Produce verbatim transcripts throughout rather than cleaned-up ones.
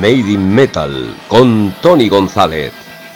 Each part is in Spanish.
Made in Metal con Tony González.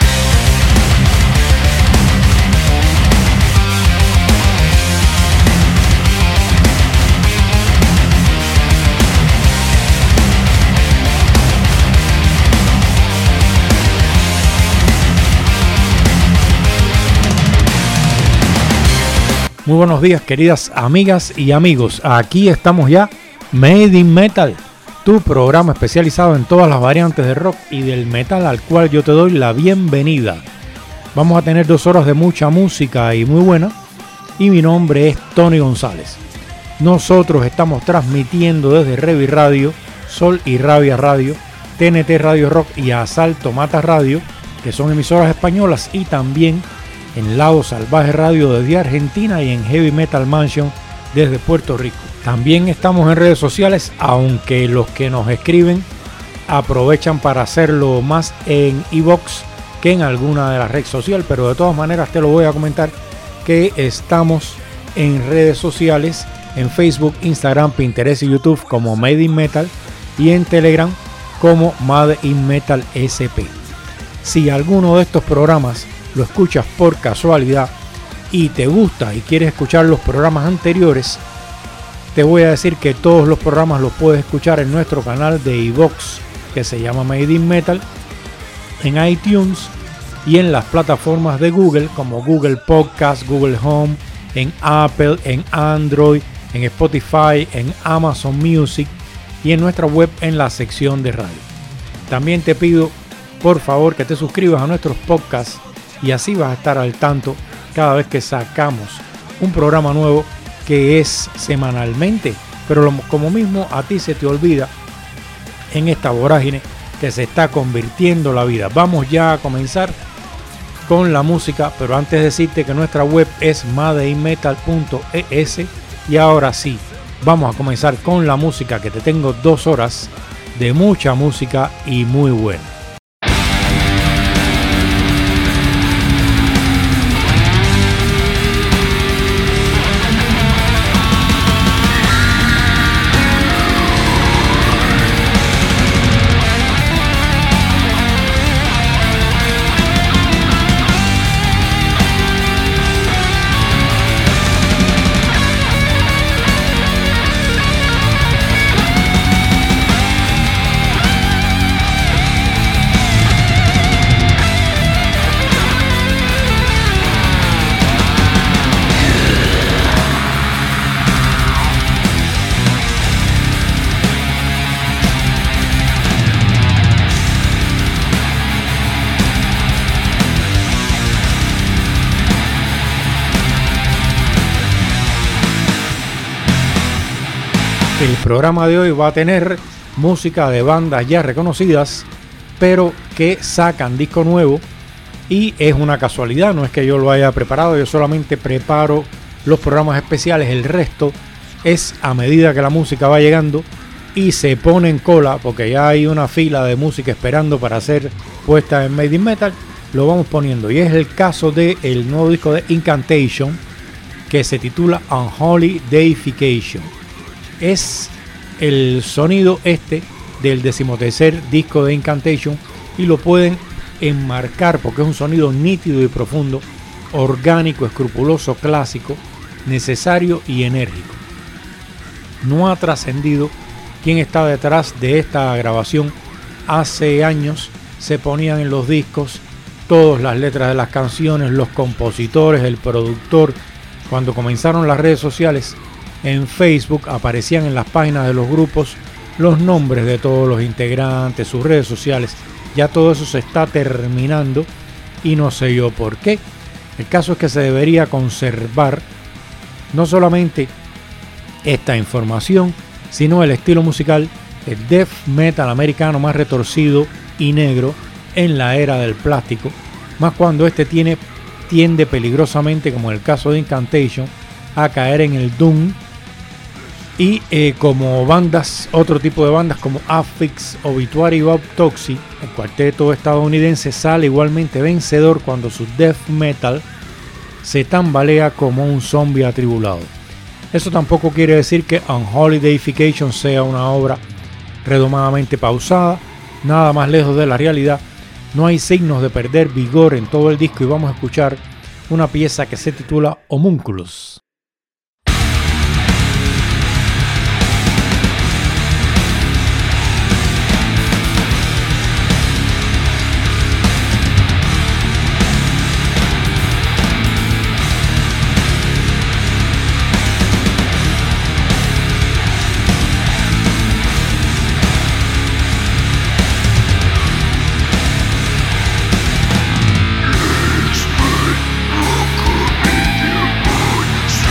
Muy buenos días, queridas amigas y amigos. Aquí estamos ya, Made in Metal, tu programa especializado en todas las variantes de rock y del metal, al cual yo te doy la bienvenida. Vamos a tener dos horas de mucha música y muy buena, y mi nombre es Tony González. Nosotros estamos transmitiendo desde Revi Radio, Sol y Rabia Radio, T N T Radio Rock y Asalto Mata Radio, que son emisoras españolas, y también en Lado Salvaje Radio desde Argentina y en Heavy Metal Mansion desde Puerto Rico. También estamos en redes sociales, aunque los que nos escriben aprovechan para hacerlo más en iVoox que en alguna de las redes sociales, pero de todas maneras te lo voy a comentar que estamos en redes sociales, en Facebook, Instagram, Pinterest y YouTube como Made in Metal, y en Telegram como Made in Metal S P. Si alguno de estos programas lo escuchas por casualidad y te gusta y quieres escuchar los programas anteriores, te voy a decir que todos los programas los puedes escuchar en nuestro canal de iVoox, que se llama Made in Metal, en iTunes y en las plataformas de Google como Google Podcast, Google Home, en Apple, en Android, en Spotify, en Amazon Music y en nuestra web en la sección de radio. También te pido por favor que te suscribas a nuestros podcasts, y así vas a estar al tanto cada vez que sacamos un programa nuevo, que es semanalmente, pero lo, como mismo a ti se te olvida en esta vorágine que se está convirtiendo la vida. Vamos ya a comenzar con la música, pero antes decirte que nuestra web es made in metal punto e s, y ahora sí, vamos a comenzar con la música, que te tengo dos horas de mucha música y muy buena. El programa de hoy va a tener música de bandas ya reconocidas, pero que sacan disco nuevo, y es una casualidad, no es que yo lo haya preparado, yo solamente preparo los programas especiales, el resto es a medida que la música va llegando y se pone en cola, porque ya hay una fila de música esperando para ser puesta en Made in Metal, lo vamos poniendo, y es el caso del nuevo disco de Incantation, que se titula Unholy Deification. Es el sonido este del decimotercer disco de Incantation, y lo pueden enmarcar porque es un sonido nítido y profundo, orgánico, escrupuloso, clásico, necesario y enérgico. No ha trascendido quién está detrás de esta grabación. Hace años se ponían en los discos todas las letras de las canciones, los compositores, el productor. Cuando comenzaron las redes sociales, en Facebook aparecían en las páginas de los grupos los nombres de todos los integrantes, sus redes sociales. Ya todo eso se está terminando y no sé yo por qué. El caso es que se debería conservar no solamente esta información, sino el estilo musical, el death metal americano más retorcido y negro en la era del plástico, más cuando este tiene, tiende peligrosamente, como en el caso de Incantation, a caer en el doom. Y eh, como bandas, otro tipo de bandas como Affix, Obituary y Autopsy, el cuarteto estadounidense sale igualmente vencedor cuando su death metal se tambalea como un zombie atribulado. Eso tampoco quiere decir que Unholy Deification sea una obra redomadamente pausada, nada más lejos de la realidad. No hay signos de perder vigor en todo el disco y vamos a escuchar una pieza que se titula Homunculus. It's been broken in your mind.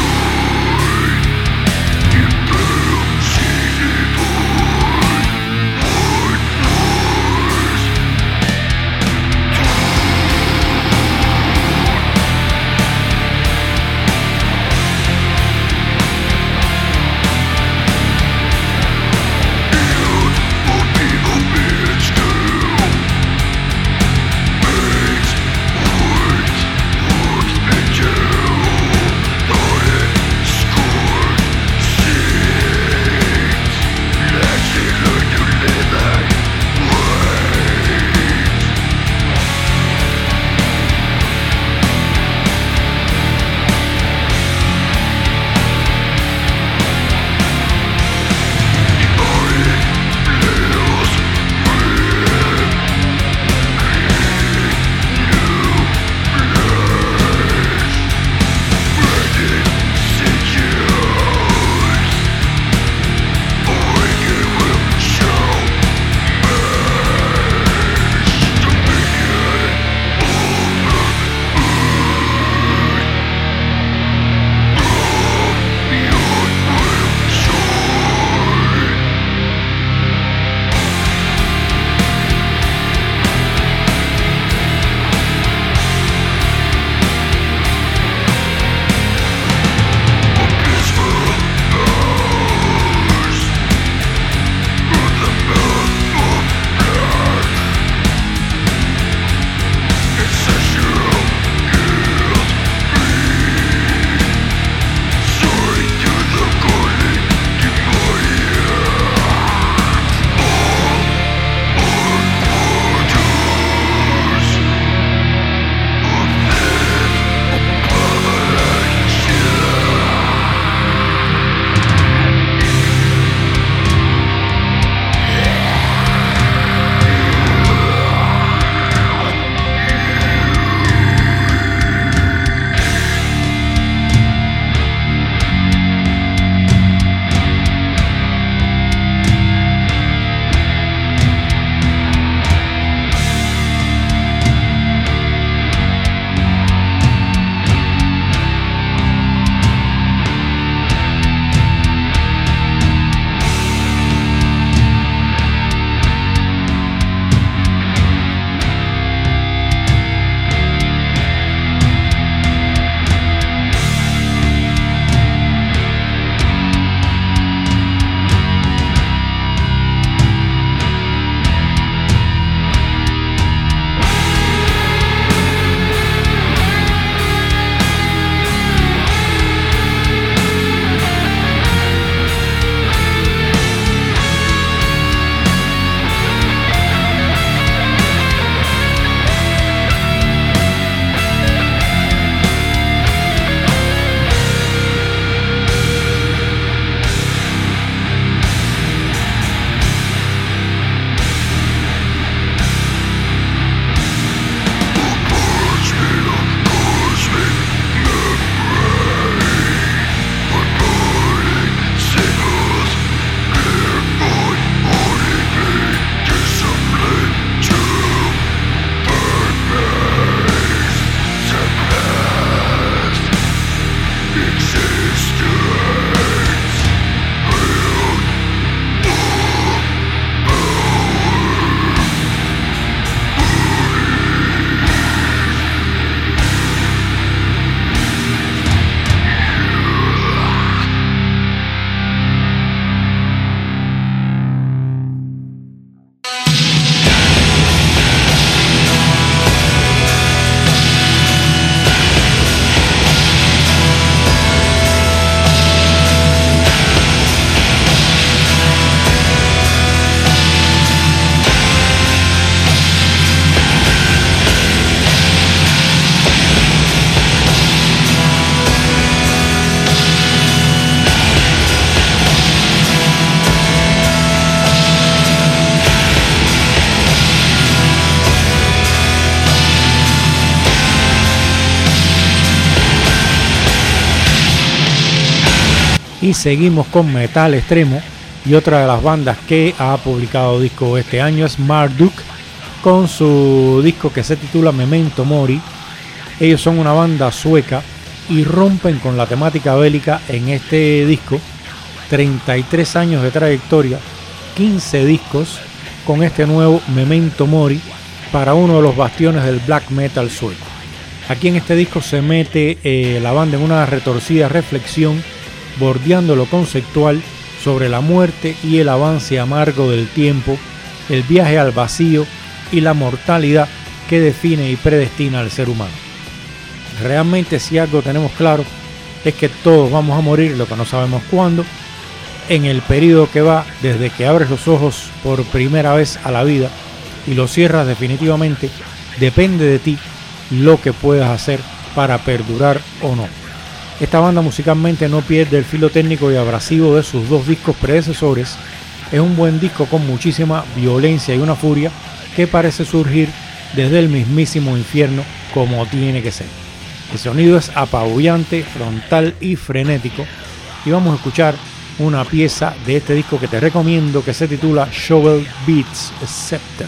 Y seguimos con metal extremo, y otra de las bandas que ha publicado disco este año es Marduk, con su disco que se titula Memento Mori. Ellos son una banda sueca y rompen con la temática bélica en este disco. Treinta y tres años de trayectoria, quince discos con este nuevo Memento Mori para uno de los bastiones del black metal sueco. Aquí en este disco se mete eh, la banda en una retorcida reflexión, bordeando lo conceptual sobre la muerte y el avance amargo del tiempo, el viaje al vacío y la mortalidad que define y predestina al ser humano. Realmente, si algo tenemos claro es que todos vamos a morir, lo que no sabemos cuándo, en el periodo que va desde que abres los ojos por primera vez a la vida y los cierras definitivamente. Depende de ti lo que puedas hacer para perdurar o no. Esta banda musicalmente no pierde el filo técnico y abrasivo de sus dos discos predecesores. Es un buen disco con muchísima violencia y una furia que parece surgir desde el mismísimo infierno, como tiene que ser. El sonido es apabullante, frontal y frenético, y vamos a escuchar una pieza de este disco que te recomiendo, que se titula Shovel Beats Scepter.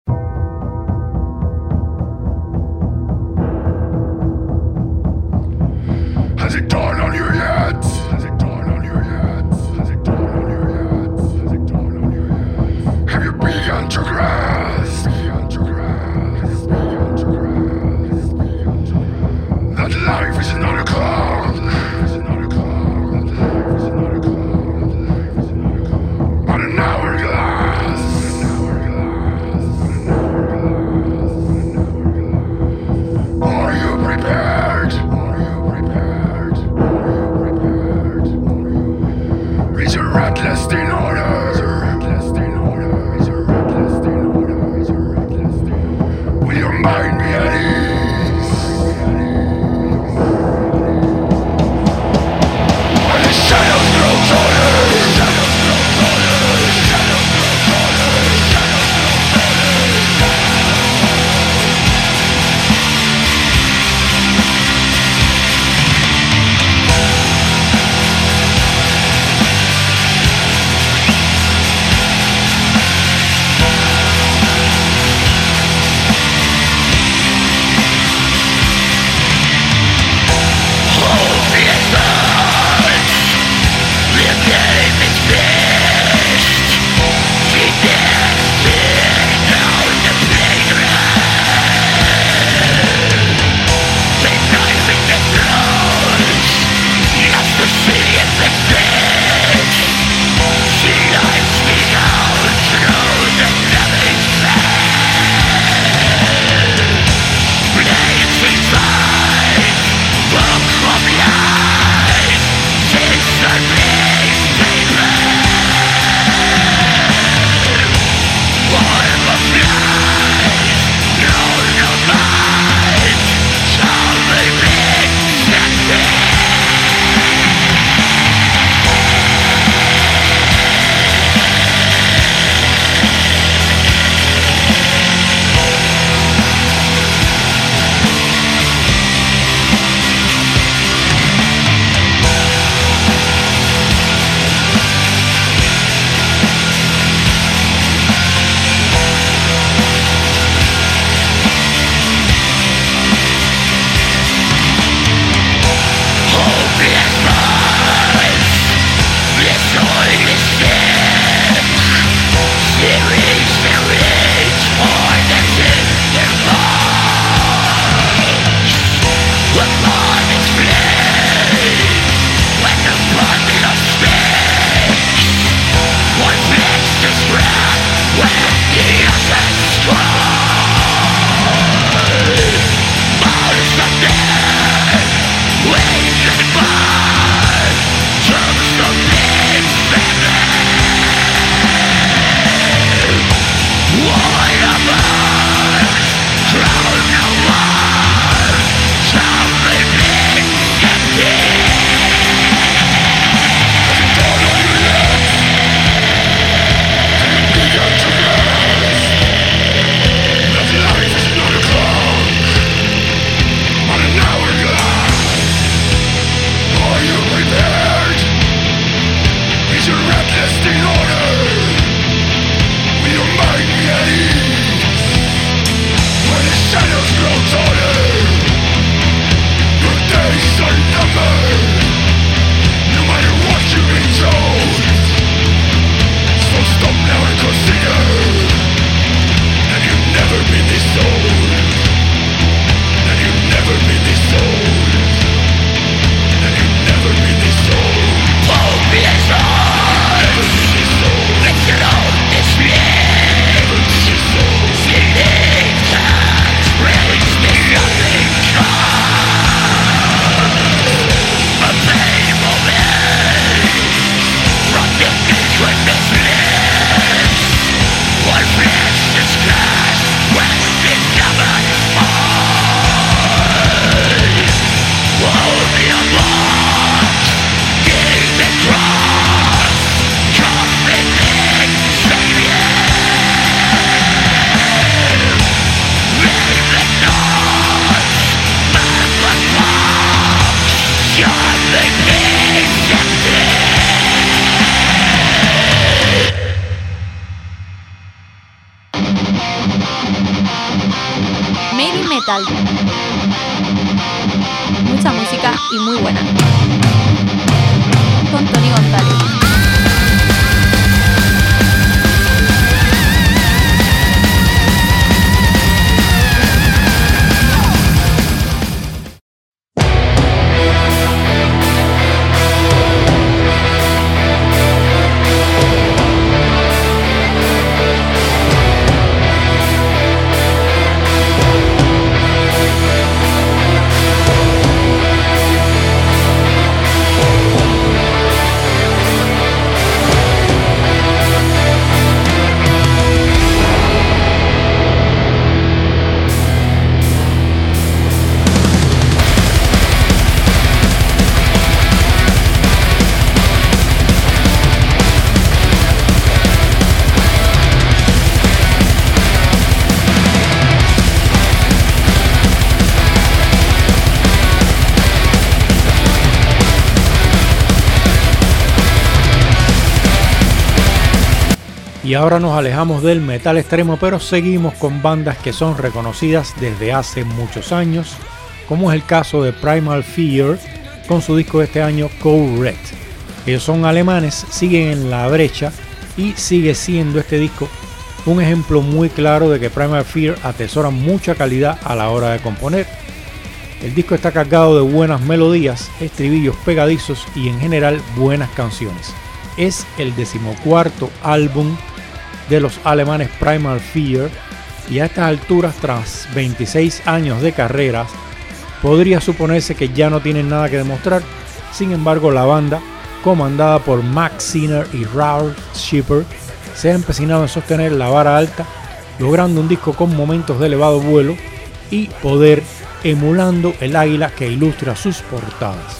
Has it dawned on you yet? Has it dawned on you yet? Has it dawned on you yet? Has it dawned on you yet? Have you begun to grasp? Begun to grasp? Begun to grasp? Begun to grasp? That life is not a call. Life is not a call. Life is not a call. Life is not a call. But an hourglass. An hourglass. An hourglass. An hourglass. Are you prepared? Are you prepared? Are you prepared? Are you? Is your reckless in order? Is your reckless in order? Is your reckless in order? Is your reckless in order? Will your mind be at ease? metal. Mucha música y muy buena. Con Tony González. Y ahora nos alejamos del metal extremo, pero seguimos con bandas que son reconocidas desde hace muchos años, como es el caso de Primal Fear con su disco de este año Code Red. Ellos son alemanes, siguen en la brecha y sigue siendo este disco un ejemplo muy claro de que Primal Fear atesora mucha calidad a la hora de componer. El disco está cargado de buenas melodías, estribillos pegadizos y en general buenas canciones. Es el decimocuarto álbum de los alemanes Primal Fear y a estas alturas, tras veintiséis años de carreras, podría suponerse que ya no tienen nada que demostrar. Sin embargo, la banda, comandada por Max Sinner y Ralf Schipper, se ha empecinado en sostener la vara alta, logrando un disco con momentos de elevado vuelo y poder, emulando el águila que ilustra sus portadas.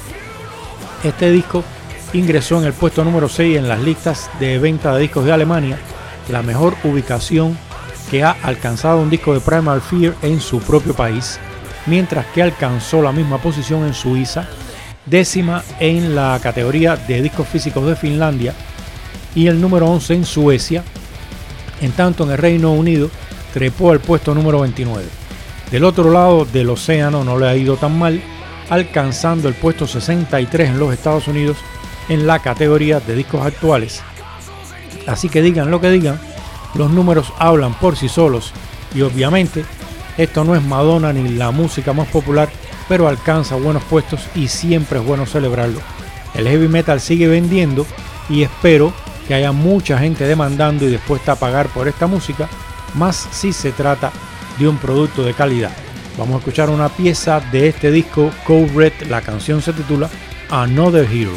Este disco ingresó en el puesto número seis en las listas de venta de discos de Alemania, la mejor ubicación que ha alcanzado un disco de Primal Fear en su propio país, mientras que alcanzó la misma posición en Suiza, décima en la categoría de discos físicos de Finlandia y el número once en Suecia. En tanto, en el Reino Unido trepó al puesto número veintinueve. Del otro lado del océano no le ha ido tan mal, alcanzando el puesto sesenta y tres en los Estados Unidos en la categoría de discos actuales. Así que digan lo que digan, los números hablan por sí solos y obviamente esto no es Madonna ni la música más popular, pero alcanza buenos puestos y siempre es bueno celebrarlo. El heavy metal sigue vendiendo y espero que haya mucha gente demandando y dispuesta a pagar por esta música, más si se trata de un producto de calidad. Vamos a escuchar una pieza de este disco Code Red, la canción se titula Another Hero.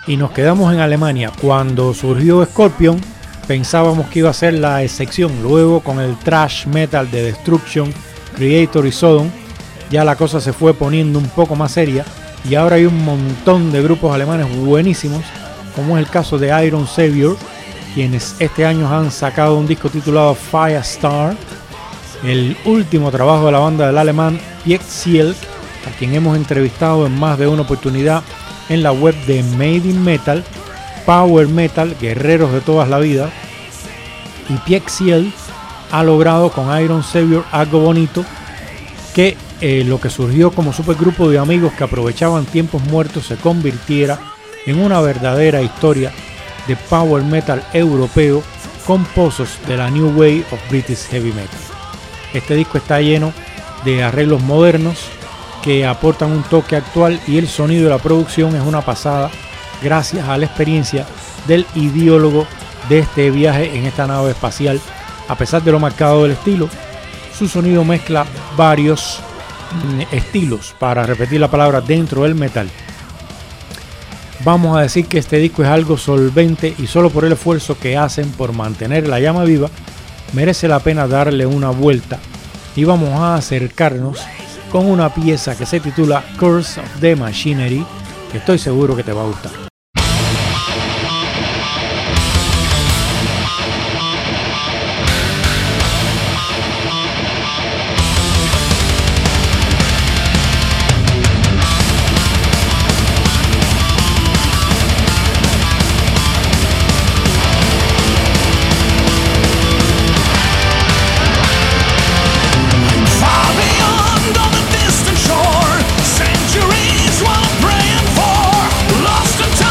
y nos quedamos en Alemania. Cuando surgió Scorpion, pensábamos que iba a ser la excepción. Luego, con el thrash metal de Destruction, Creator y Sodom, ya la cosa se fue poniendo un poco más seria y ahora hay un montón de grupos alemanes buenísimos, como es el caso de Iron Savior, quienes este año han sacado un disco titulado Firestar, el último trabajo de la banda del alemán Piet Sielk, a quien hemos entrevistado en más de una oportunidad en la web de Made in Metal, Power Metal, guerreros de todas la vida. Y Piet Sielk ha logrado con Iron Savior algo bonito, que eh, lo que surgió como supergrupo de amigos que aprovechaban tiempos muertos se convirtiera en una verdadera historia de power metal europeo con pozos de la New Wave of British Heavy Metal. Este disco está lleno de arreglos modernos que aportan un toque actual y el sonido de la producción es una pasada gracias a la experiencia del ideólogo de este viaje en esta nave espacial. A pesar de lo marcado del estilo, su sonido mezcla varios estilos, para repetir la palabra, dentro del metal. Vamos a decir que este disco es algo solvente y solo por el esfuerzo que hacen por mantener la llama viva merece la pena darle una vuelta, y vamos a acercarnos con una pieza que se titula Curse of the Machinery, que estoy seguro que te va a gustar. Centuries while praying for lost and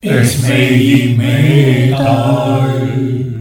Es Made in Metal.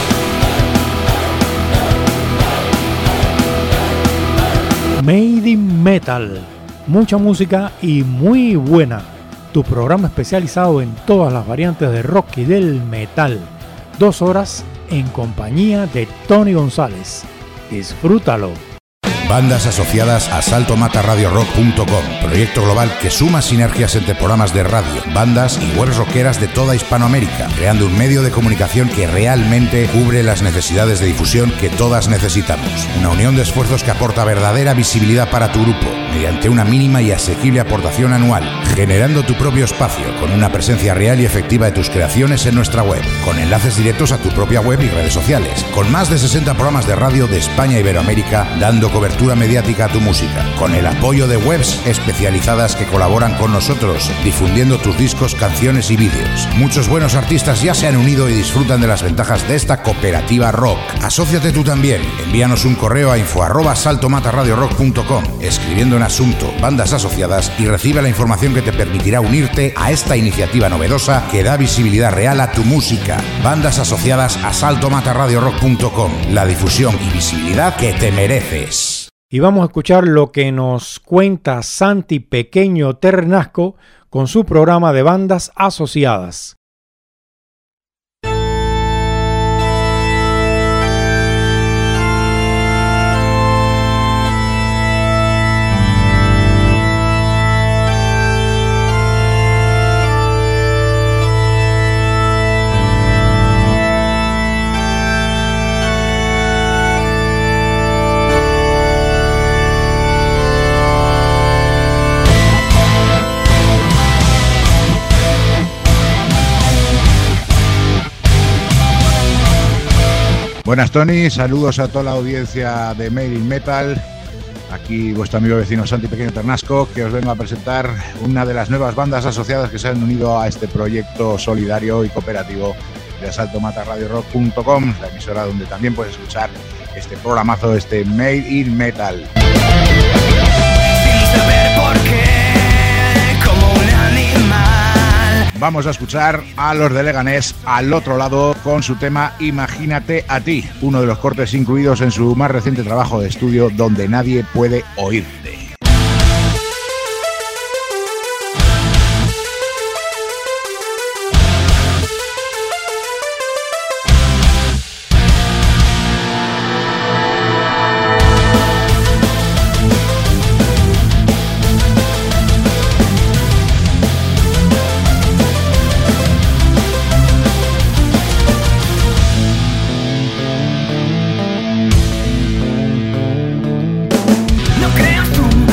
Made in Metal. Mucha música y muy buena. Tu programa especializado en todas las variantes de rock y del metal. Dos horas en compañía de Tony González. Disfrútalo. Bandas asociadas a salto mata radio rock punto com, proyecto global que suma sinergias entre programas de radio, bandas y webs rockeras de toda Hispanoamérica, creando un medio de comunicación que realmente cubre las necesidades de difusión que todas necesitamos. Una unión de esfuerzos que aporta verdadera visibilidad para tu grupo, mediante una mínima y asequible aportación anual, generando tu propio espacio, con una presencia real y efectiva de tus creaciones en nuestra web, con enlaces directos a tu propia web y redes sociales, con más de sesenta programas de radio de España e Iberoamérica, dando cobertura mediática a tu música, con el apoyo de webs especializadas que colaboran con nosotros, difundiendo tus discos, canciones y vídeos. Muchos buenos artistas ya se han unido y disfrutan de las ventajas de esta cooperativa rock. Asóciate tú también. Envíanos un correo a info arroba salto mata radio rock punto com, escribiendo en asunto bandas asociadas, y recibe la información que te permitirá unirte a esta iniciativa novedosa que da visibilidad real a tu música. Bandas asociadas a salto mata radio rock punto com, la difusión y visibilidad que te mereces. Y vamos a escuchar lo que nos cuenta Santi Pequeño Ternasco con su programa de bandas asociadas. Buenas, Tony, saludos a toda la audiencia de Made in Metal. Aquí vuestro amigo vecino Santi Pequeño Ternasco, que os vengo a presentar una de las nuevas bandas asociadas que se han unido a este proyecto solidario y cooperativo de salto mata radio rock punto com, la emisora donde también puedes escuchar este programazo, este Made in Metal. Sin saber por qué, como un animal. Vamos a escuchar a los de Leganés al otro lado con su tema Imagínate a ti, uno de los cortes incluidos en su más reciente trabajo de estudio, Donde nadie puede oírte. No creas tú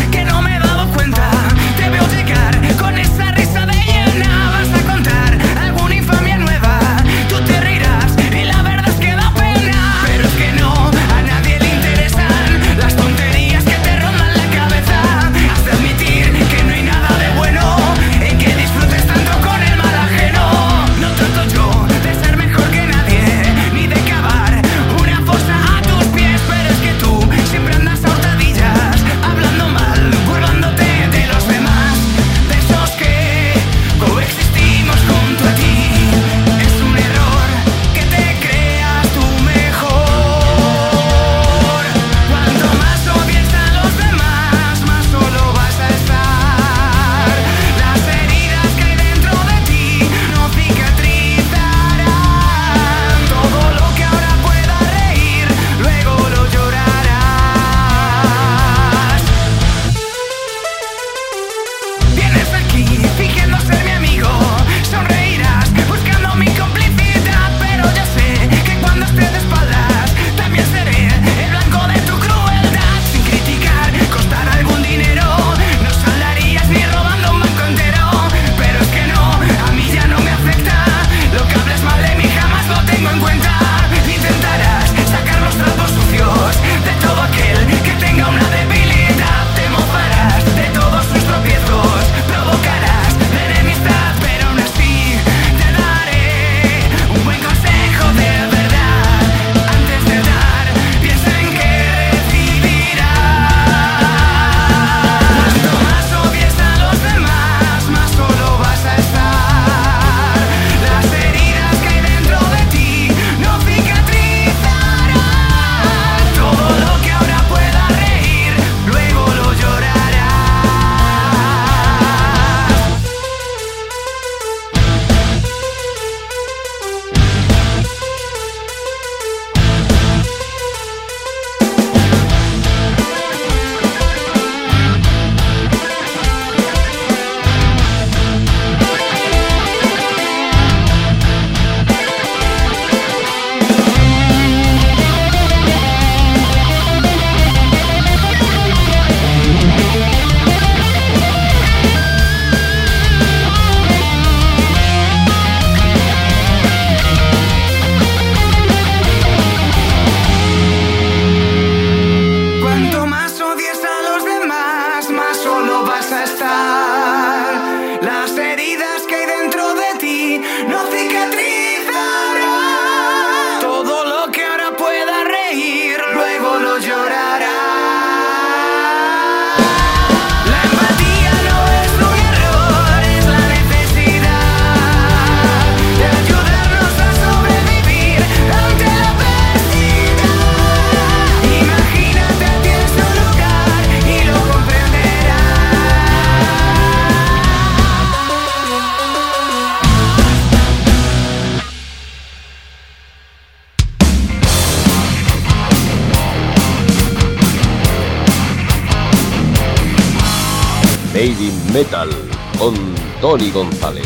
Metal con Tony González.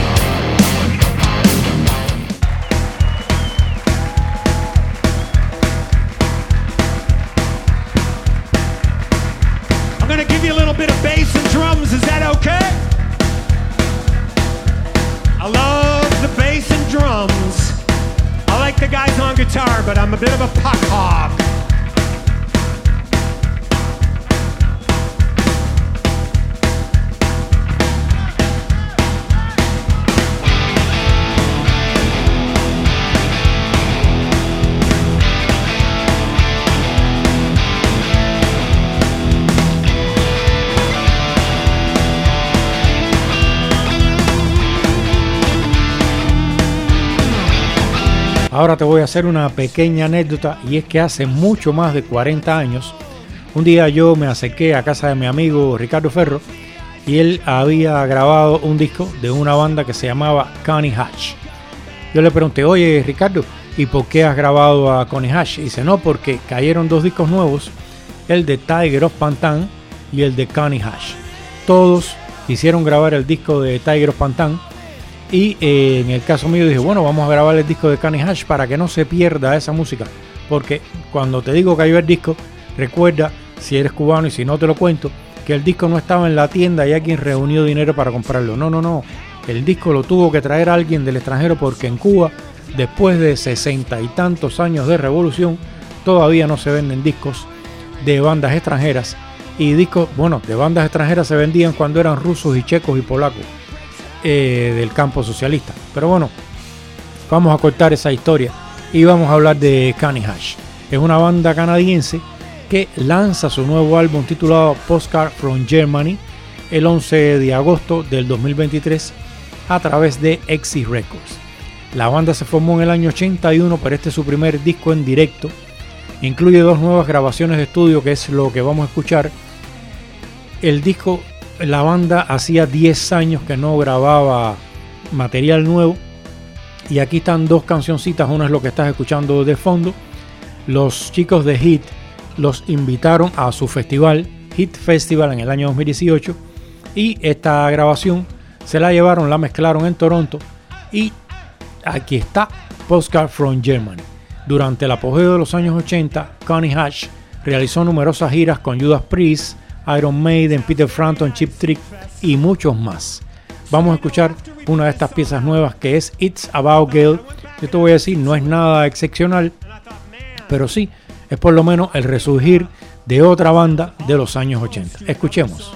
I'm gonna give you a little bit of bass and drums, is that okay? I love the bass and drums. I like the guys on guitar, but I'm a bit of a puck hog. Ahora te voy a hacer una pequeña anécdota, y es que hace mucho más de cuarenta años, un día yo me acerqué a casa de mi amigo Ricardo Ferro y él había grabado un disco de una banda que se llamaba Connie Hatch. Yo le pregunté, oye Ricardo, ¿y por qué has grabado a Connie Hatch? Y dice, no, porque cayeron dos discos nuevos, el de Tiger of Pantan y el de Connie Hatch. Todos quisieron grabar el disco de Tiger of Pantan. Y eh, en el caso mío dije, bueno, vamos a grabar el disco de Connie Hatch para que no se pierda esa música. Porque cuando te digo que hay el disco, recuerda, si eres cubano y si no te lo cuento, que el disco no estaba en la tienda y alguien reunió dinero para comprarlo. No, no, no. El disco lo tuvo que traer alguien del extranjero porque en Cuba, después de sesenta y tantos años de revolución, todavía no se venden discos de bandas extranjeras. Y discos, bueno, de bandas extranjeras se vendían cuando eran rusos y checos y polacos. Eh, del campo socialista. Pero bueno, vamos a cortar esa historia y vamos a hablar de Connie Hatch. Es una banda canadiense que lanza su nuevo álbum titulado Postcard from Germany el once de agosto del dos mil veintitrés a través de Exit Records. La banda se formó en el año ochenta y uno, pero este es su primer disco en directo. Incluye dos nuevas grabaciones de estudio, que es lo que vamos a escuchar. El disco, la banda hacía diez años que no grababa material nuevo, y aquí están dos cancioncitas. Una es lo que estás escuchando de fondo. Los chicos de Hit los invitaron a su festival, Hit Festival, en el año dos mil dieciocho, y esta grabación se la llevaron, la mezclaron en Toronto, y aquí está Postcard from Germany. Durante el apogeo de los años ochenta, Connie Hatch realizó numerosas giras con Judas Priest, Iron Maiden, Peter Frampton, Cheap Trick y muchos más. Vamos a escuchar una de estas piezas nuevas, que es It's About Girl. Yo te voy a decir, no es nada excepcional, pero sí, es por lo menos el resurgir de otra banda de los años ochenta. Escuchemos.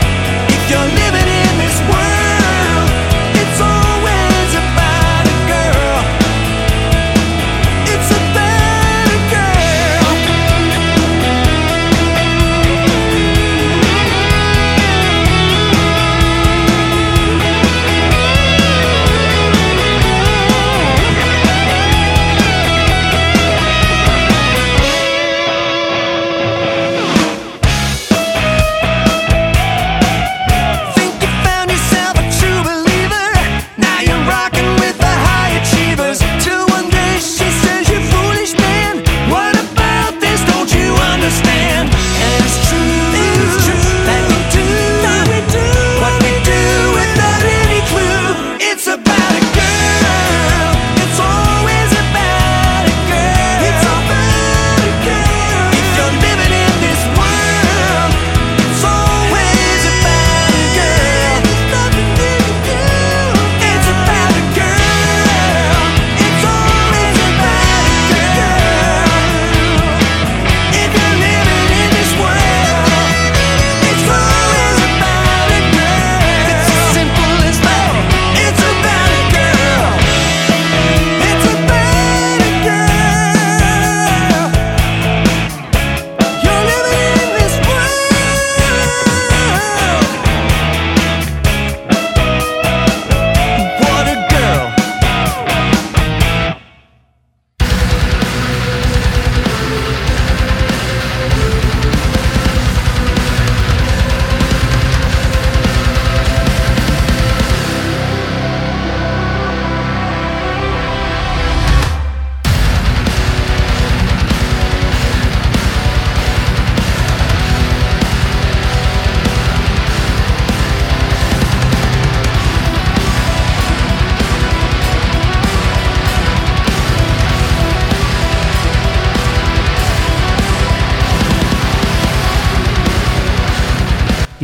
You're living in this world. It's always about a girl.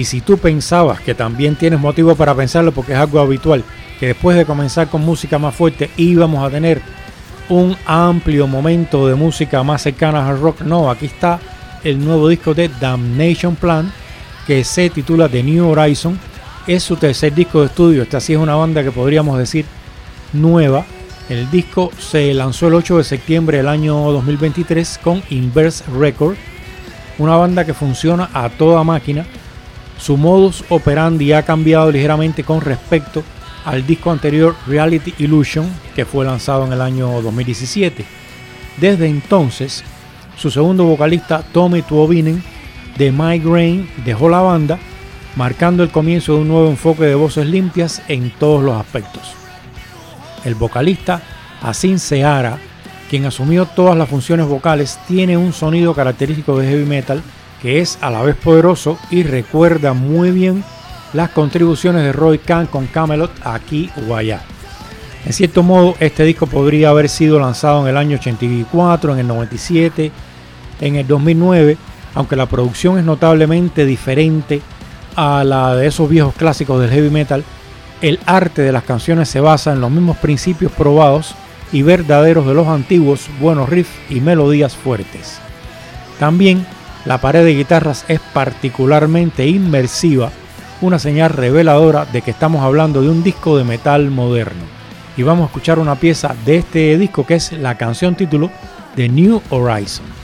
Y si tú pensabas que también tienes motivo para pensarlo, porque es algo habitual, que después de comenzar con música más fuerte íbamos a tener un amplio momento de música más cercana al rock, no, aquí está el nuevo disco de Damnation Plan, que se titula The New Horizon. Es su tercer disco de estudio. Esta sí es una banda que podríamos decir nueva. El disco se lanzó el ocho de septiembre del año dos mil veintitrés con Inverse Record, una banda que funciona a toda máquina. Su modus operandi ha cambiado ligeramente con respecto al disco anterior Reality Illusion, que fue lanzado en el año dos mil diecisiete. Desde entonces, su segundo vocalista Tommy Tuovinen de Migraine dejó la banda, marcando el comienzo de un nuevo enfoque de voces limpias en todos los aspectos. El vocalista Asin Seara, quien asumió todas las funciones vocales, tiene un sonido característico de heavy metal que es a la vez poderoso y recuerda muy bien las contribuciones de Roy Khan con Kamelot aquí o allá. En cierto modo, este disco podría haber sido lanzado en el año ochenta y cuatro, en el noventa y siete, en el dos mil nueve, aunque la producción es notablemente diferente a la de esos viejos clásicos del heavy metal. El arte de las canciones se basa en los mismos principios probados y verdaderos de los antiguos, buenos riffs y melodías fuertes. También la pared de guitarras es particularmente inmersiva, una señal reveladora de que estamos hablando de un disco de metal moderno. Y vamos a escuchar una pieza de este disco que es la canción título de New Horizon.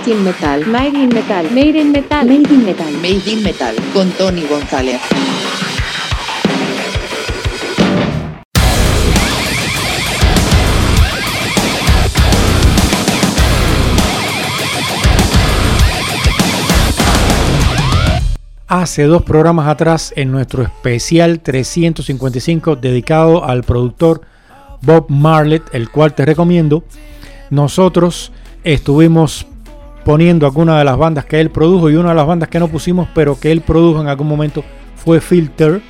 Made in Metal. Made in Metal. Made in Metal. Made in Metal. Made in Metal. Con Tony González. Hace dos programas atrás, en nuestro especial trescientos cincuenta y cinco dedicado al productor Bob Marley, el cual te recomiendo, nosotros estuvimos poniendo algunas de las bandas que él produjo, y una de las bandas que no pusimos pero que él produjo en algún momento fue Filter.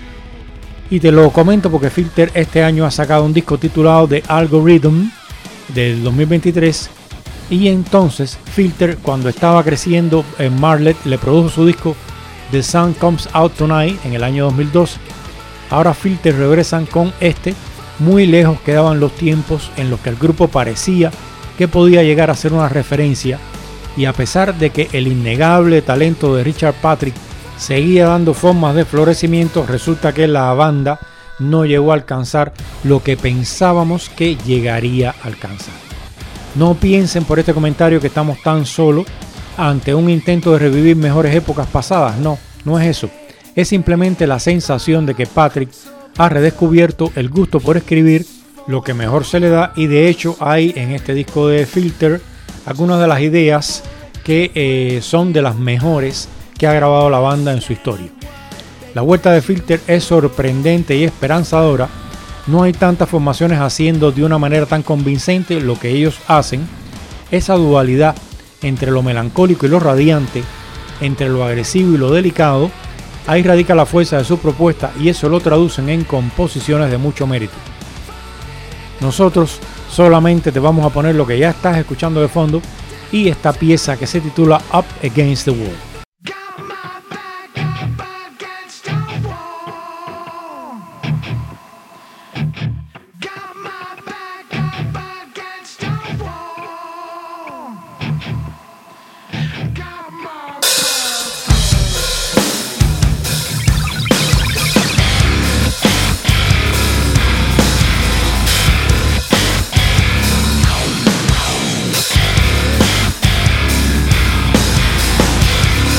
Y te lo comento porque Filter este año ha sacado un disco titulado The Algorithm del dos mil veintitrés, y entonces Filter, cuando estaba creciendo en Marley, le produjo su disco The Sun Comes Out Tonight en el año dos mil dos. Ahora Filter regresan con este. Muy lejos quedaban los tiempos en los que el grupo parecía que podía llegar a ser una referencia, y a pesar de que el innegable talento de Richard Patrick seguía dando formas de florecimiento, resulta que la banda no llegó a alcanzar lo que pensábamos que llegaría a alcanzar. No piensen por este comentario que estamos tan solo ante un intento de revivir mejores épocas pasadas. No, no es eso. Es simplemente la sensación de que Patrick ha redescubierto el gusto por escribir lo que mejor se le da, y de hecho hay en este disco de Filter algunas de las ideas que eh, son de las mejores que ha grabado la banda en su historia. La vuelta de Filter es sorprendente y esperanzadora. No hay tantas formaciones haciendo de una manera tan convincente lo que ellos hacen. Esa dualidad entre lo melancólico y lo radiante, entre lo agresivo y lo delicado, ahí radica la fuerza de su propuesta, y eso lo traducen en composiciones de mucho mérito. Nosotros solamente te vamos a poner lo que ya estás escuchando de fondo, y esta pieza que se titula Up Against the Wall. Up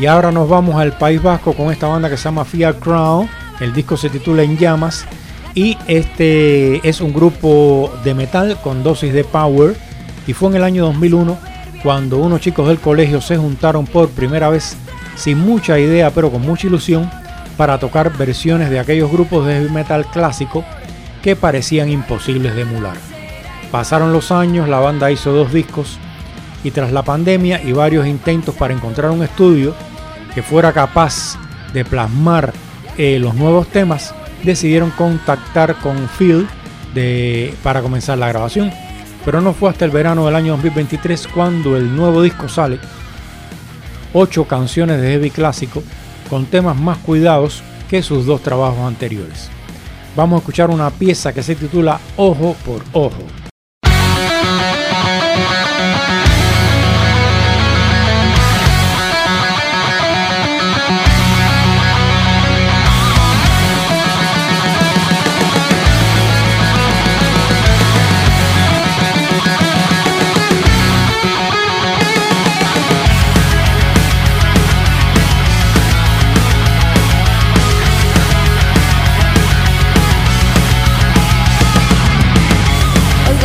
Y ahora nos vamos al País Vasco con esta banda que se llama Fear Crown. El disco se titula En Llamas. Y este es un grupo de metal con dosis de power. Y fue en el año dos mil uno cuando unos chicos del colegio se juntaron por primera vez, sin mucha idea pero con mucha ilusión, para tocar versiones de aquellos grupos de heavy metal clásico que parecían imposibles de emular. Pasaron los años, la banda hizo dos discos y tras la pandemia y varios intentos para encontrar un estudio que fuera capaz de plasmar eh, los nuevos temas, decidieron contactar con Phil de, para comenzar la grabación. Pero no fue hasta el verano del año dos mil veintitrés cuando el nuevo disco sale. Ocho canciones de heavy clásico con temas más cuidados que sus dos trabajos anteriores. Vamos a escuchar una pieza que se titula Ojo por Ojo. El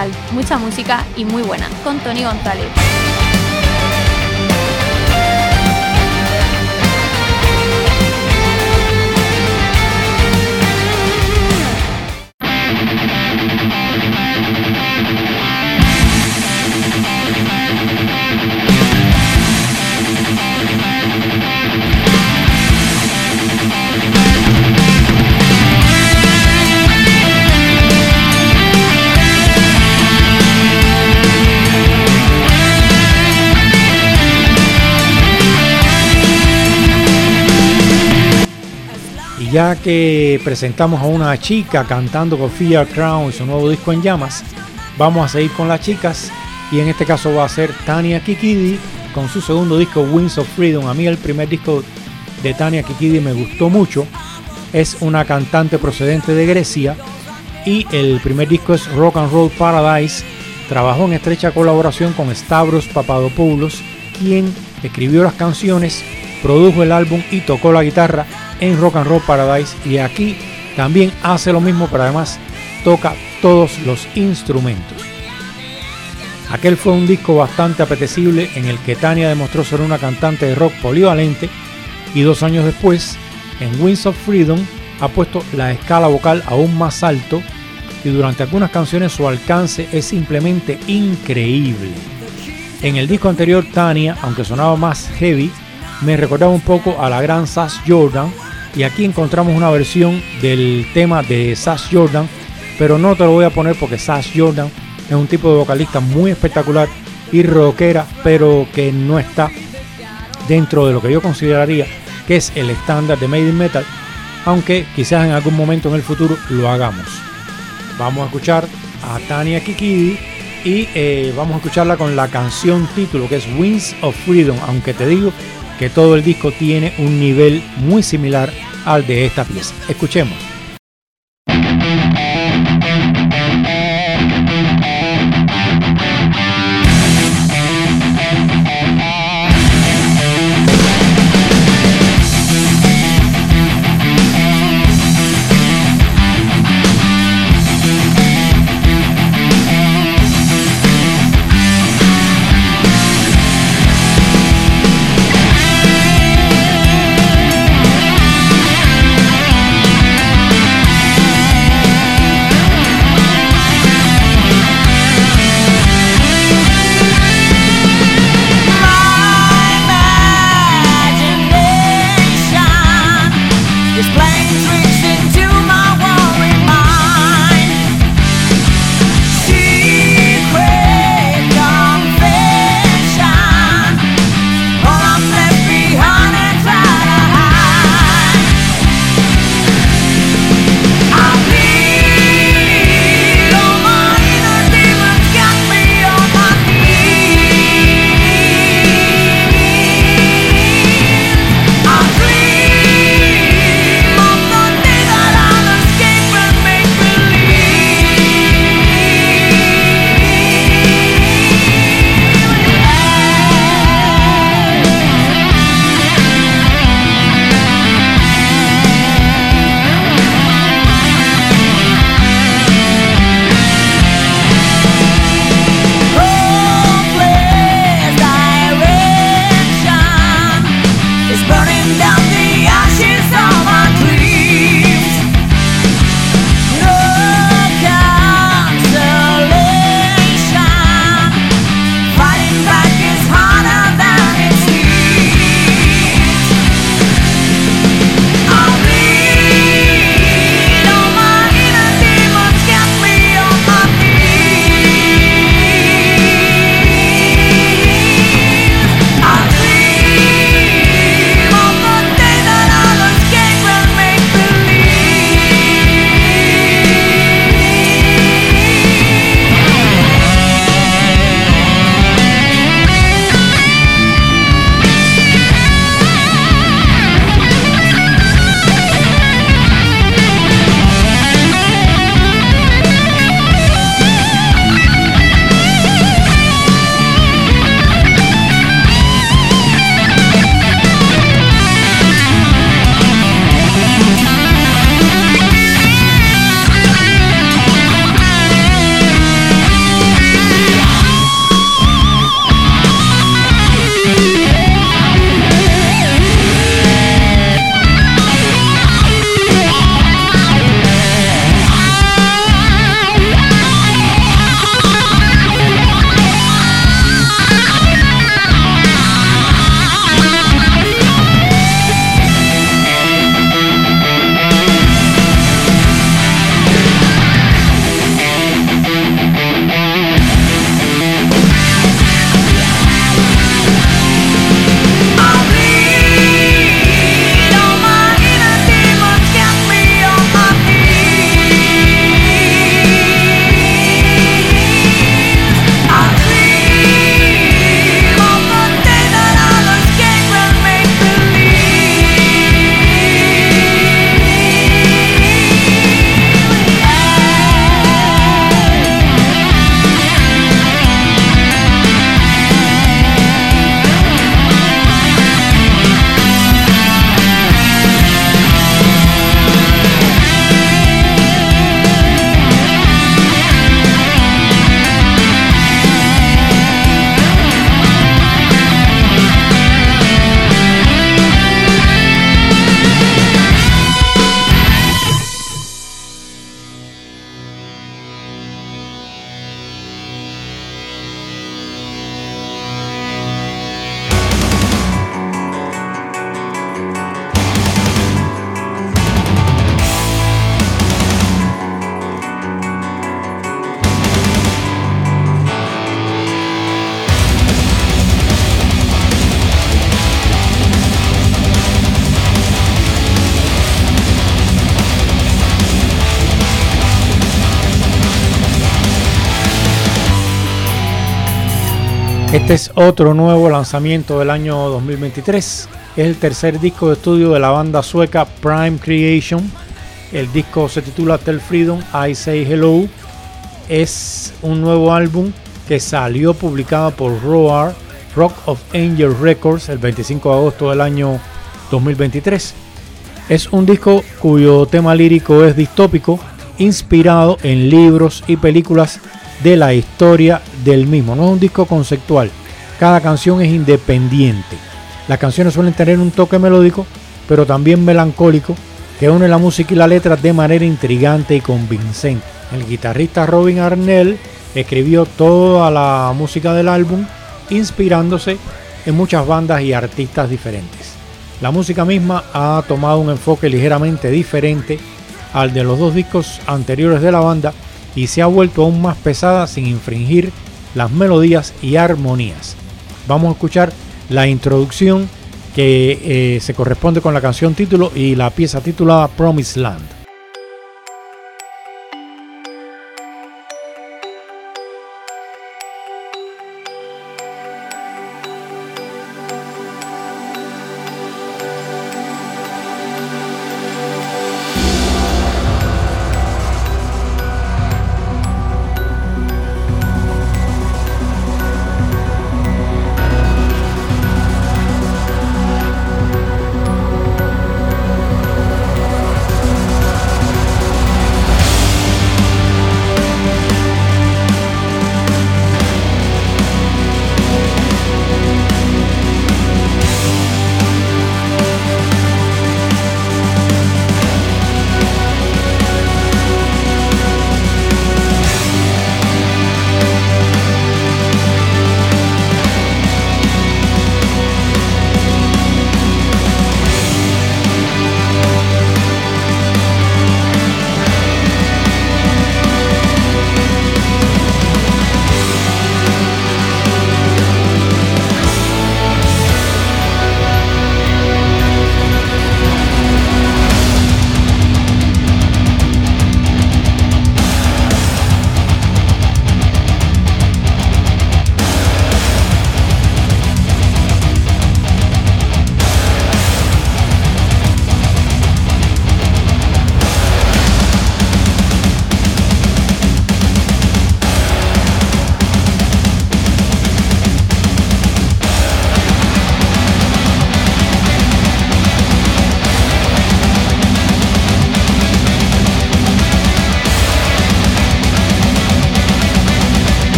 Metal, mucha música y muy buena, con Tony González. Ya que presentamos a una chica cantando con Fear Crown y su nuevo disco En Llamas, vamos a seguir con las chicas y en este caso va a ser Tania Kikidi con su segundo disco Wings of Freedom. A mí el primer disco de Tania Kikidi me gustó mucho, es una cantante procedente de Grecia y el primer disco es Rock and Roll Paradise. Trabajó en estrecha colaboración con Stavros Papadopoulos, quien escribió las canciones, produjo el álbum y tocó la guitarra en Rock and Roll Paradise, y aquí también hace lo mismo, pero además toca todos los instrumentos. Aquel fue un disco bastante apetecible en el que Tania demostró ser una cantante de rock polivalente, y dos años después, en Wings of Freedom, ha puesto la escala vocal aún más alto y durante algunas canciones su alcance es simplemente increíble. En el disco anterior, Tania, aunque sonaba más heavy, me recordaba un poco a la gran Sash Jordan, y aquí encontramos una versión del tema de Sash Jordan, pero no te lo voy a poner porque Sash Jordan es un tipo de vocalista muy espectacular y rockera, pero que no está dentro de lo que yo consideraría que es el estándar de Made in Metal, aunque quizás en algún momento en el futuro lo hagamos. Vamos a escuchar a Tania Kikidi y eh, vamos a escucharla con la canción título, que es Wings of Freedom, aunque te digo que todo el disco tiene un nivel muy similar al de esta pieza. Escuchemos. We'll be right back. Este es otro nuevo lanzamiento del año dos mil veintitrés. Es el tercer disco de estudio de la banda sueca Prime Creation. El disco se titula Tell Freedom, I Say Hello. Es un nuevo álbum que salió publicado por Roar, Rock of Angel Records, el veinticinco de agosto del año dos mil veintitrés. Es un disco cuyo tema lírico es distópico, inspirado en libros y películas de la historia del mismo. No es un disco conceptual, cada canción es independiente. Las canciones suelen tener un toque melódico, pero también melancólico, que une la música y la letra de manera intrigante y convincente. El guitarrista Robin Arnell escribió toda la música del álbum, inspirándose en muchas bandas y artistas diferentes. La música misma ha tomado un enfoque ligeramente diferente al de los dos discos anteriores de la banda y se ha vuelto aún más pesada sin infringir las melodías y armonías. Vamos a escuchar la introducción que eh, se corresponde con la canción título y la pieza titulada Promised Land.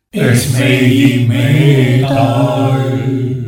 Es Made in Metal.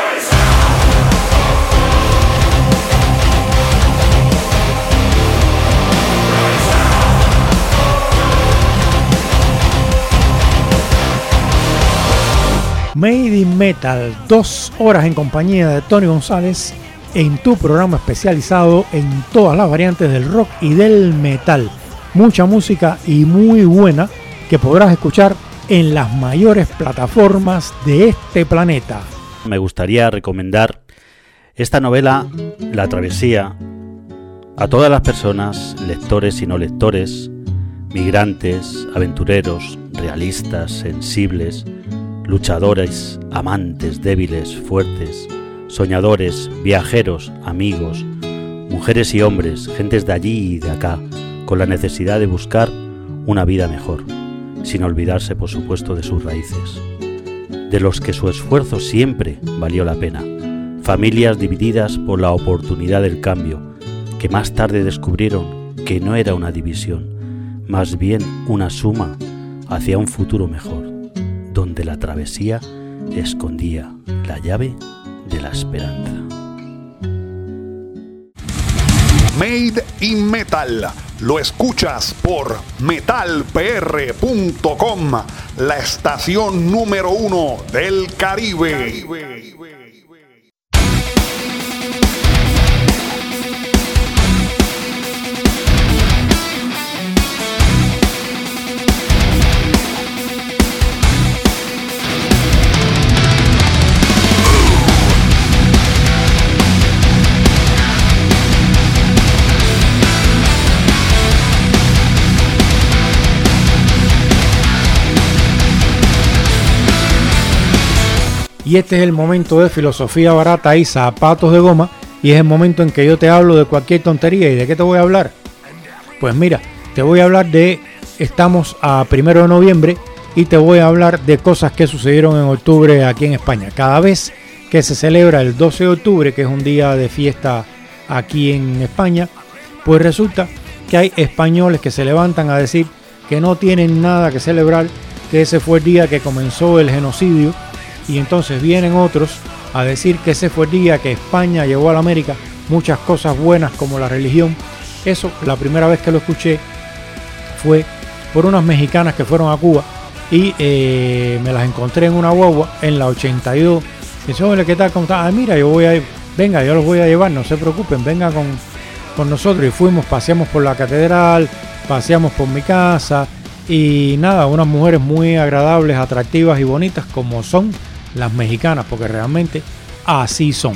Made in Metal, dos horas en compañía de Tony González en tu programa especializado en todas las variantes del rock y del metal. Mucha música y muy buena que podrás escuchar en las mayores plataformas de este planeta. Me gustaría recomendar esta novela, La Travesía, a todas las personas, lectores y no lectores, migrantes, aventureros, realistas, sensibles, luchadores, amantes, débiles, fuertes, soñadores, viajeros, amigos, mujeres y hombres, gentes de allí y de acá, con la necesidad de buscar una vida mejor, sin olvidarse, por supuesto, de sus raíces, de los que su esfuerzo siempre valió la pena, familias divididas por la oportunidad del cambio, que más tarde descubrieron que no era una división, más bien una suma hacia un futuro mejor, donde la travesía escondía la llave de la esperanza. Made in Metal. Lo escuchas por metal p r punto com, la estación número uno del Caribe. Caribe. Y este es el momento de filosofía barata y zapatos de goma, y es el momento en que yo te hablo de cualquier tontería. ¿Y de qué te voy a hablar? Pues mira, te voy a hablar de, estamos a primero de noviembre, y te voy a hablar de cosas que sucedieron en octubre aquí en España. Cada vez que se celebra el doce de octubre, que es un día de fiesta aquí en España, pues resulta que hay españoles que se levantan a decir que no tienen nada que celebrar, que ese fue el día que comenzó el genocidio. Y entonces vienen otros a decir que ese fue el día que España llevó a la América muchas cosas buenas como la religión. Eso, la primera vez que lo escuché fue por unas mexicanas que fueron a Cuba y eh, me las encontré en una guagua en la ochenta y dos. Y dice, oye, ¿qué tal? ¿Cómo está? Ah, mira, yo voy a ir, venga, yo los voy a llevar, no se preocupen, venga con, con nosotros. Y fuimos, paseamos por la catedral, paseamos por mi casa y nada, unas mujeres muy agradables, atractivas y bonitas como son las mexicanas, porque realmente así son.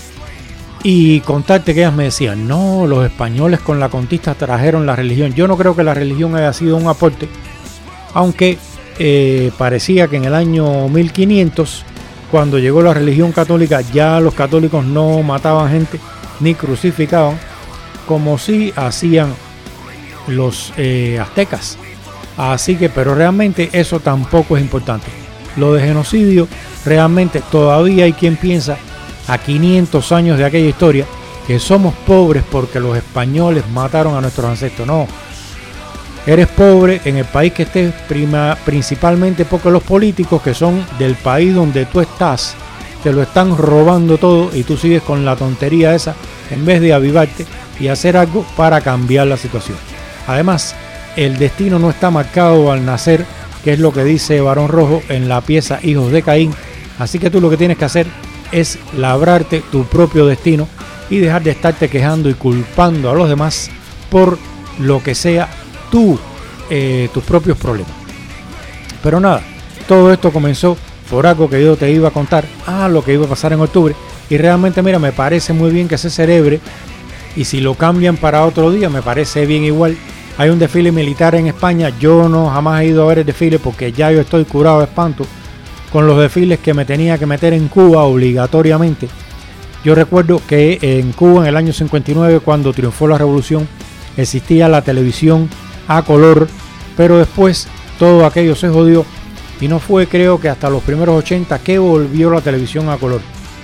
Y contarte que ellas me decían, no, los españoles con la conquista trajeron la religión. Yo no creo que la religión haya sido un aporte, aunque eh, parecía que en el año mil quinientos, cuando llegó la religión católica, ya los católicos no mataban gente ni crucificaban, como sí hacían los eh, aztecas. Así que, pero realmente eso tampoco es importante. Lo de genocidio, realmente todavía hay quien piensa a quinientos años de aquella historia que somos pobres porque los españoles mataron a nuestros ancestros. No, eres pobre en el país que estés, prima, principalmente porque los políticos que son del país donde tú estás te lo están robando todo y tú sigues con la tontería esa en vez de avivarte y hacer algo para cambiar la situación. Además, el destino no está marcado al nacer, que es lo que dice Barón Rojo en la pieza Hijos de Caín. Así que tú lo que tienes que hacer es labrarte tu propio destino y dejar de estarte quejando y culpando a los demás por lo que sea tú, eh, tus propios problemas. Pero nada, todo esto comenzó por algo que yo te iba a contar, ah, lo que iba a pasar en octubre, y realmente mira, me parece muy bien que se celebre, y si lo cambian para otro día me parece bien igual. Hay un desfile militar en España, yo no jamás he ido a ver el desfile porque ya yo estoy curado de espanto con los desfiles que me tenía que meter en Cuba obligatoriamente. Yo recuerdo que en Cuba en el año cincuenta y nueve, cuando triunfó la revolución, existía la televisión a color, pero después todo aquello se jodió y no fue, creo que hasta los primeros ochenta que volvió la televisión a color.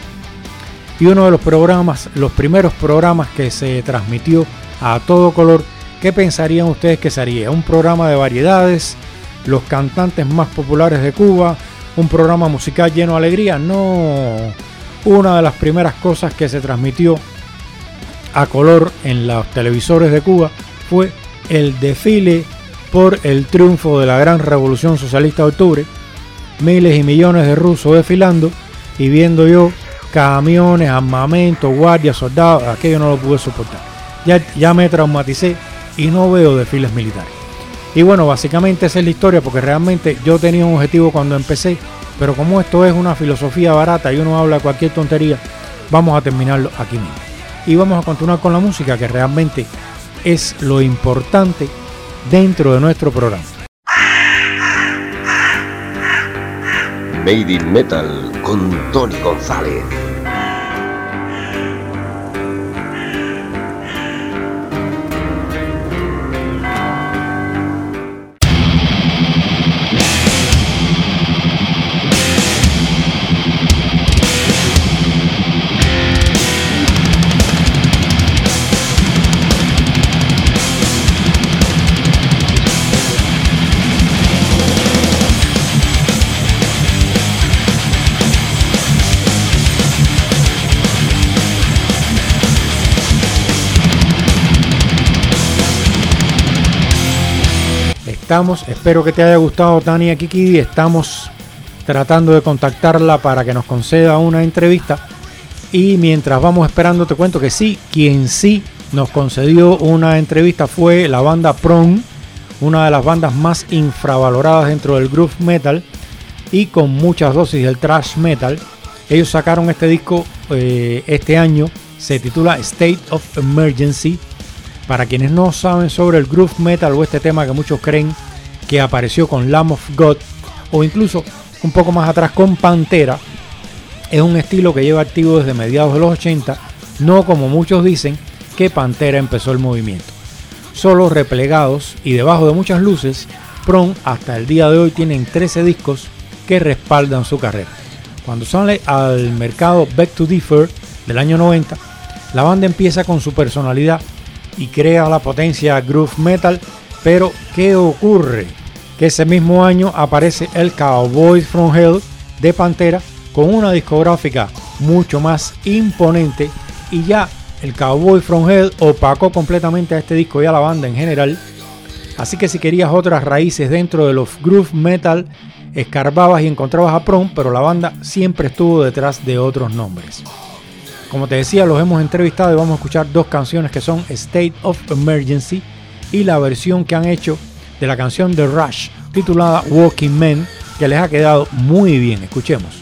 Y uno de los programas, los primeros programas que se transmitió a todo color, ¿qué pensarían ustedes que sería? Un programa de variedades, los cantantes más populares de Cuba, un programa musical lleno de alegría. No, una de las primeras cosas que se transmitió a color en los televisores de Cuba fue el desfile por el triunfo de la gran revolución socialista de octubre. Miles y millones de rusos desfilando y viendo yo camiones, armamento, guardias, soldados. Aquello no lo pude soportar. Ya, ya me traumaticé y no veo desfiles militares. Y bueno, básicamente esa es la historia, porque realmente yo tenía un objetivo cuando empecé, pero como esto es una filosofía barata y uno habla de cualquier tontería, vamos a terminarlo aquí mismo. Y vamos a continuar con la música, que realmente es lo importante dentro de nuestro programa. Made in Metal con Tony González. Estamos, espero que te haya gustado Tania Kiki. Estamos tratando de contactarla para que nos conceda una entrevista. Y mientras vamos esperando, te cuento que sí, quien sí nos concedió una entrevista fue la banda Prong, una de las bandas más infravaloradas dentro del groove metal y con muchas dosis del thrash metal. Ellos sacaron este disco eh, este año, se titula State of Emergency. Para quienes no saben sobre el groove metal o este tema que muchos creen que apareció con Lamb of God o incluso un poco más atrás con Pantera, es un estilo que lleva activo desde mediados de los ochenta, no como muchos dicen que Pantera empezó el movimiento. Solo replegados y debajo de muchas luces, Prong hasta el día de hoy tienen trece discos que respaldan su carrera. Cuando sale al mercado Back to Differ del año noventa, la banda empieza con su personalidad y crea la potencia groove metal, pero ¿qué ocurre? Que ese mismo año aparece el Cowboys from Hell de Pantera con una discográfica mucho más imponente, y ya el Cowboys from Hell opacó completamente a este disco y a la banda en general. Así que si querías otras raíces dentro de los groove metal, escarbabas y encontrabas a Prong, pero la banda siempre estuvo detrás de otros nombres. Como te decía, los hemos entrevistado y vamos a escuchar dos canciones que son State of Emergency y la versión que han hecho de la canción de Rush titulada Walking Man, que les ha quedado muy bien. Escuchemos.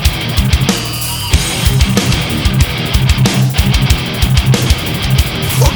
Walking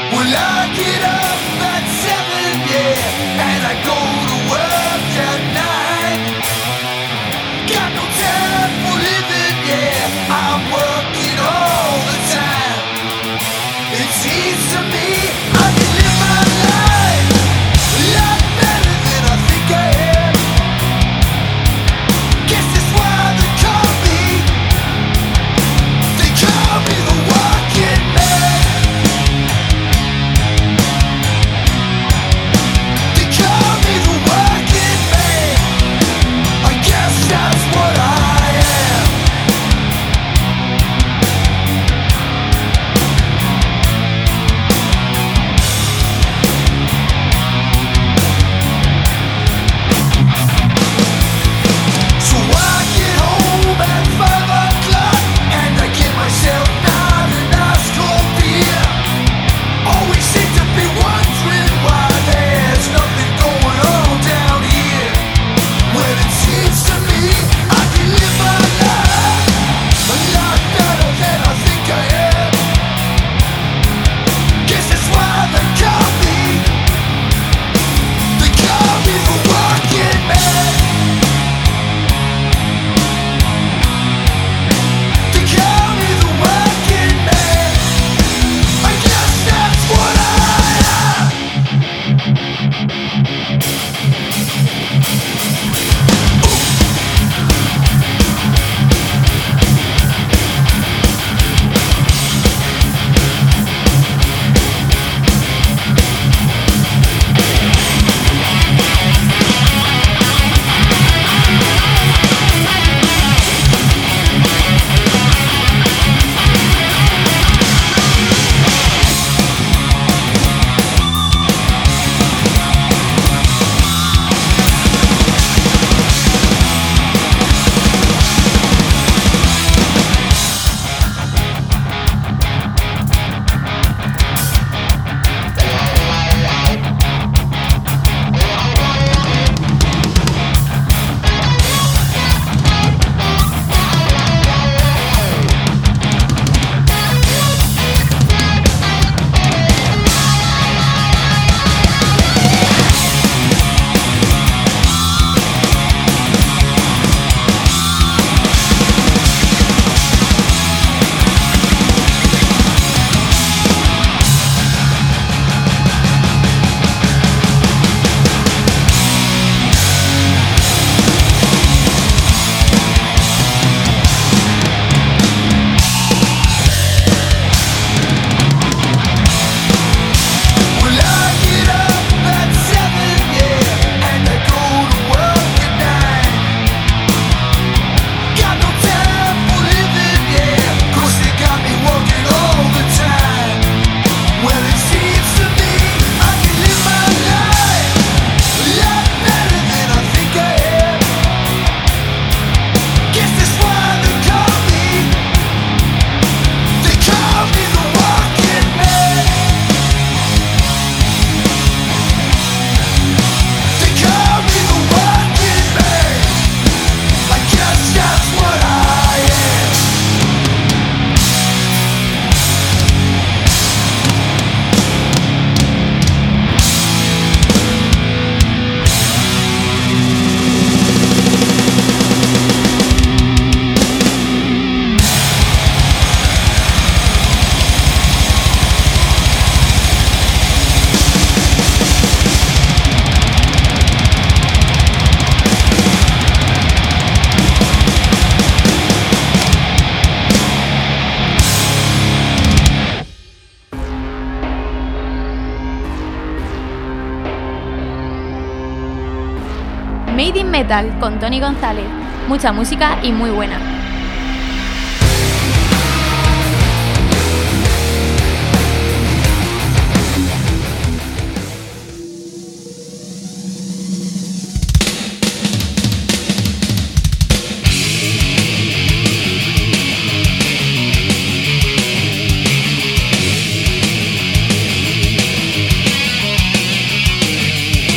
Made in Metal con Tony González. Mucha música y muy buena.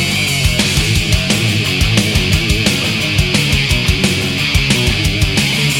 We'll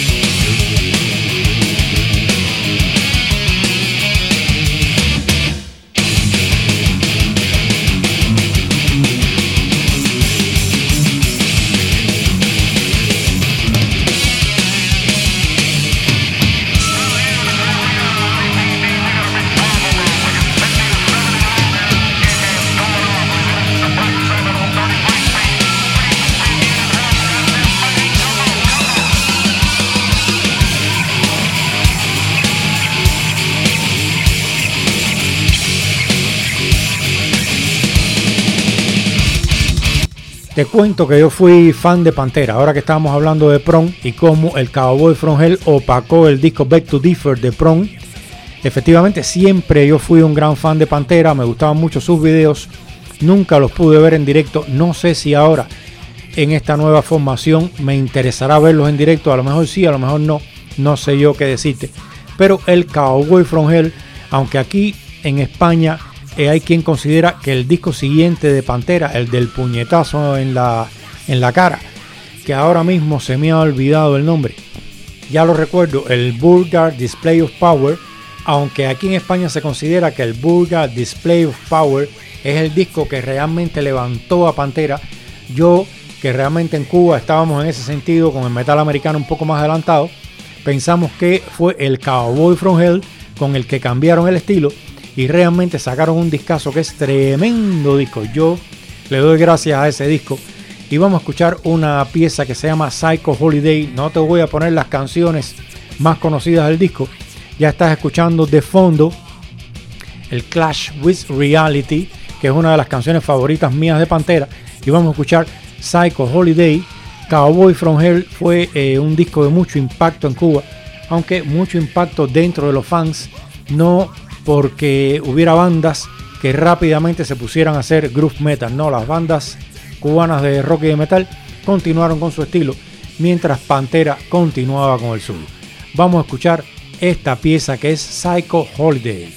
Te cuento que yo fui fan de Pantera, ahora que estábamos hablando de Prong y cómo el Cowboy From Hell opacó el disco Beg to Differ de Prong. Efectivamente, siempre yo fui un gran fan de Pantera, me gustaban mucho sus videos, nunca los pude ver en directo, no sé si ahora en esta nueva formación me interesará verlos en directo, a lo mejor sí, a lo mejor no, no sé yo qué decirte. Pero el Cowboy From Hell, aunque aquí en España eh, hay quien considera que el disco siguiente de Pantera, el del puñetazo en la, en la cara, que ahora mismo se me ha olvidado el nombre, ya lo recuerdo, el Vulgar Display of Power, aunque aquí en España se considera que el Vulgar Display of Power es el disco que realmente levantó a Pantera, yo que realmente en Cuba estábamos en ese sentido con el metal americano un poco más adelantado, pensamos que fue el Cowboy From Hell con el que cambiaron el estilo y realmente sacaron un discazo que es tremendo disco. Yo le doy gracias a ese disco y vamos a escuchar una pieza que se llama Psycho Holiday. No te voy a poner las canciones más conocidas del disco, ya estás escuchando de fondo el Clash with Reality, que es una de las canciones favoritas mías de Pantera, y vamos a escuchar Psycho Holiday. Cowboy From Hell fue eh, un disco de mucho impacto en Cuba, aunque mucho impacto dentro de los fans, no porque hubiera bandas que rápidamente se pusieran a hacer groove metal, no, las bandas cubanas de rock y de metal continuaron con su estilo, mientras Pantera continuaba con el suyo. Vamos a escuchar esta pieza que es Psycho Holiday.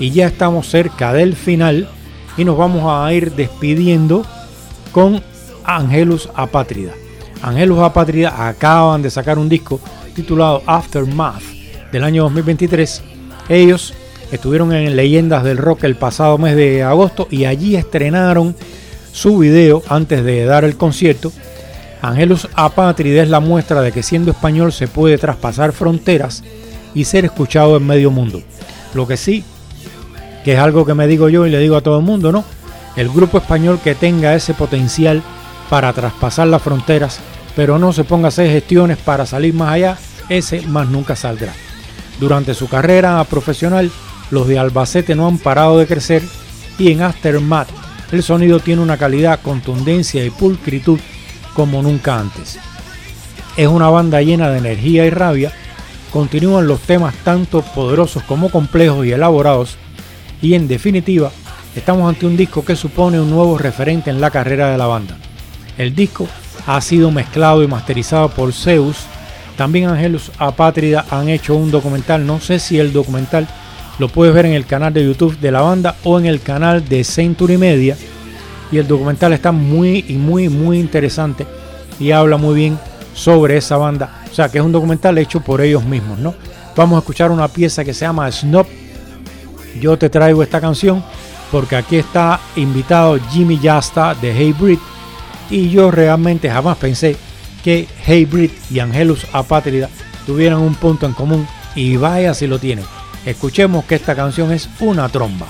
y ya estamos cerca del final y nos vamos a ir despidiendo con Angelus Apátrida. Angelus Apátrida acaban de sacar un disco titulado Aftermath del año dos mil veintitrés. Ellos estuvieron en Leyendas del Rock el pasado mes de agosto y allí estrenaron su video antes de dar el concierto. Angelus Apátrida es la muestra de que siendo español se puede traspasar fronteras y ser escuchado en medio mundo. Lo que sí, que es algo que me digo yo y le digo a todo el mundo, ¿no? El grupo español que tenga ese potencial para traspasar las fronteras, pero no se ponga a hacer gestiones para salir más allá, ese más nunca saldrá. Durante su carrera profesional, los de Albacete no han parado de crecer y en Aftermath el sonido tiene una calidad, contundencia y pulcritud como nunca antes. Es una banda llena de energía y rabia, continúan los temas tanto poderosos como complejos y elaborados y en definitiva estamos ante un disco que supone un nuevo referente en la carrera de la banda. El disco ha sido mezclado y masterizado por Zeus. También Angelus Apátrida han hecho un documental, no sé si el documental lo puedes ver en el canal de YouTube de la banda o en el canal de Century Media, y el documental está muy y muy muy interesante y habla muy bien sobre esa banda, o sea que es un documental hecho por ellos mismos, ¿no? Vamos a escuchar una pieza que se llama Snob. Yo te traigo esta canción porque aquí está invitado Jimmy Jasta de Hatebreed y yo realmente jamás pensé que Hatebreed y Angelus Apátrida tuvieran un punto en común, y vaya si lo tienen. Escuchemos que esta canción es una tromba.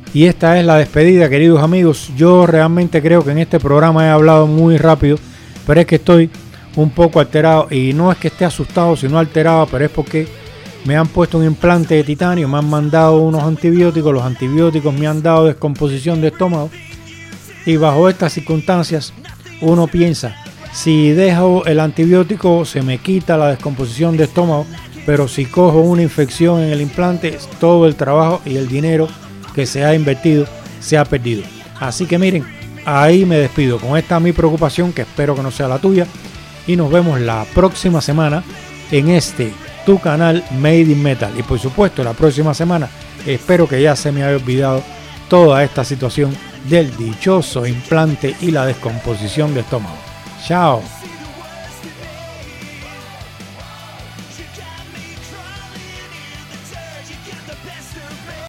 Y esta es la despedida, queridos amigos. Yo realmente creo que en este programa he hablado muy rápido, pero es que estoy un poco alterado, y no es que esté asustado, sino alterado, pero es porque me han puesto un implante de titanio, me han mandado unos antibióticos, los antibióticos me han dado descomposición de estómago, y bajo estas circunstancias uno piensa, si dejo el antibiótico se me quita la descomposición de estómago, pero si cojo una infección en el implante, todo el trabajo y el dinero que se ha invertido se ha perdido. Así que miren, ahí me despido con esta mi preocupación, que espero que no sea la tuya, y nos vemos la próxima semana en este tu canal Made in Metal. Y por supuesto la próxima semana espero que ya se me haya olvidado toda esta situación del dichoso implante y la descomposición de estómago. Chao.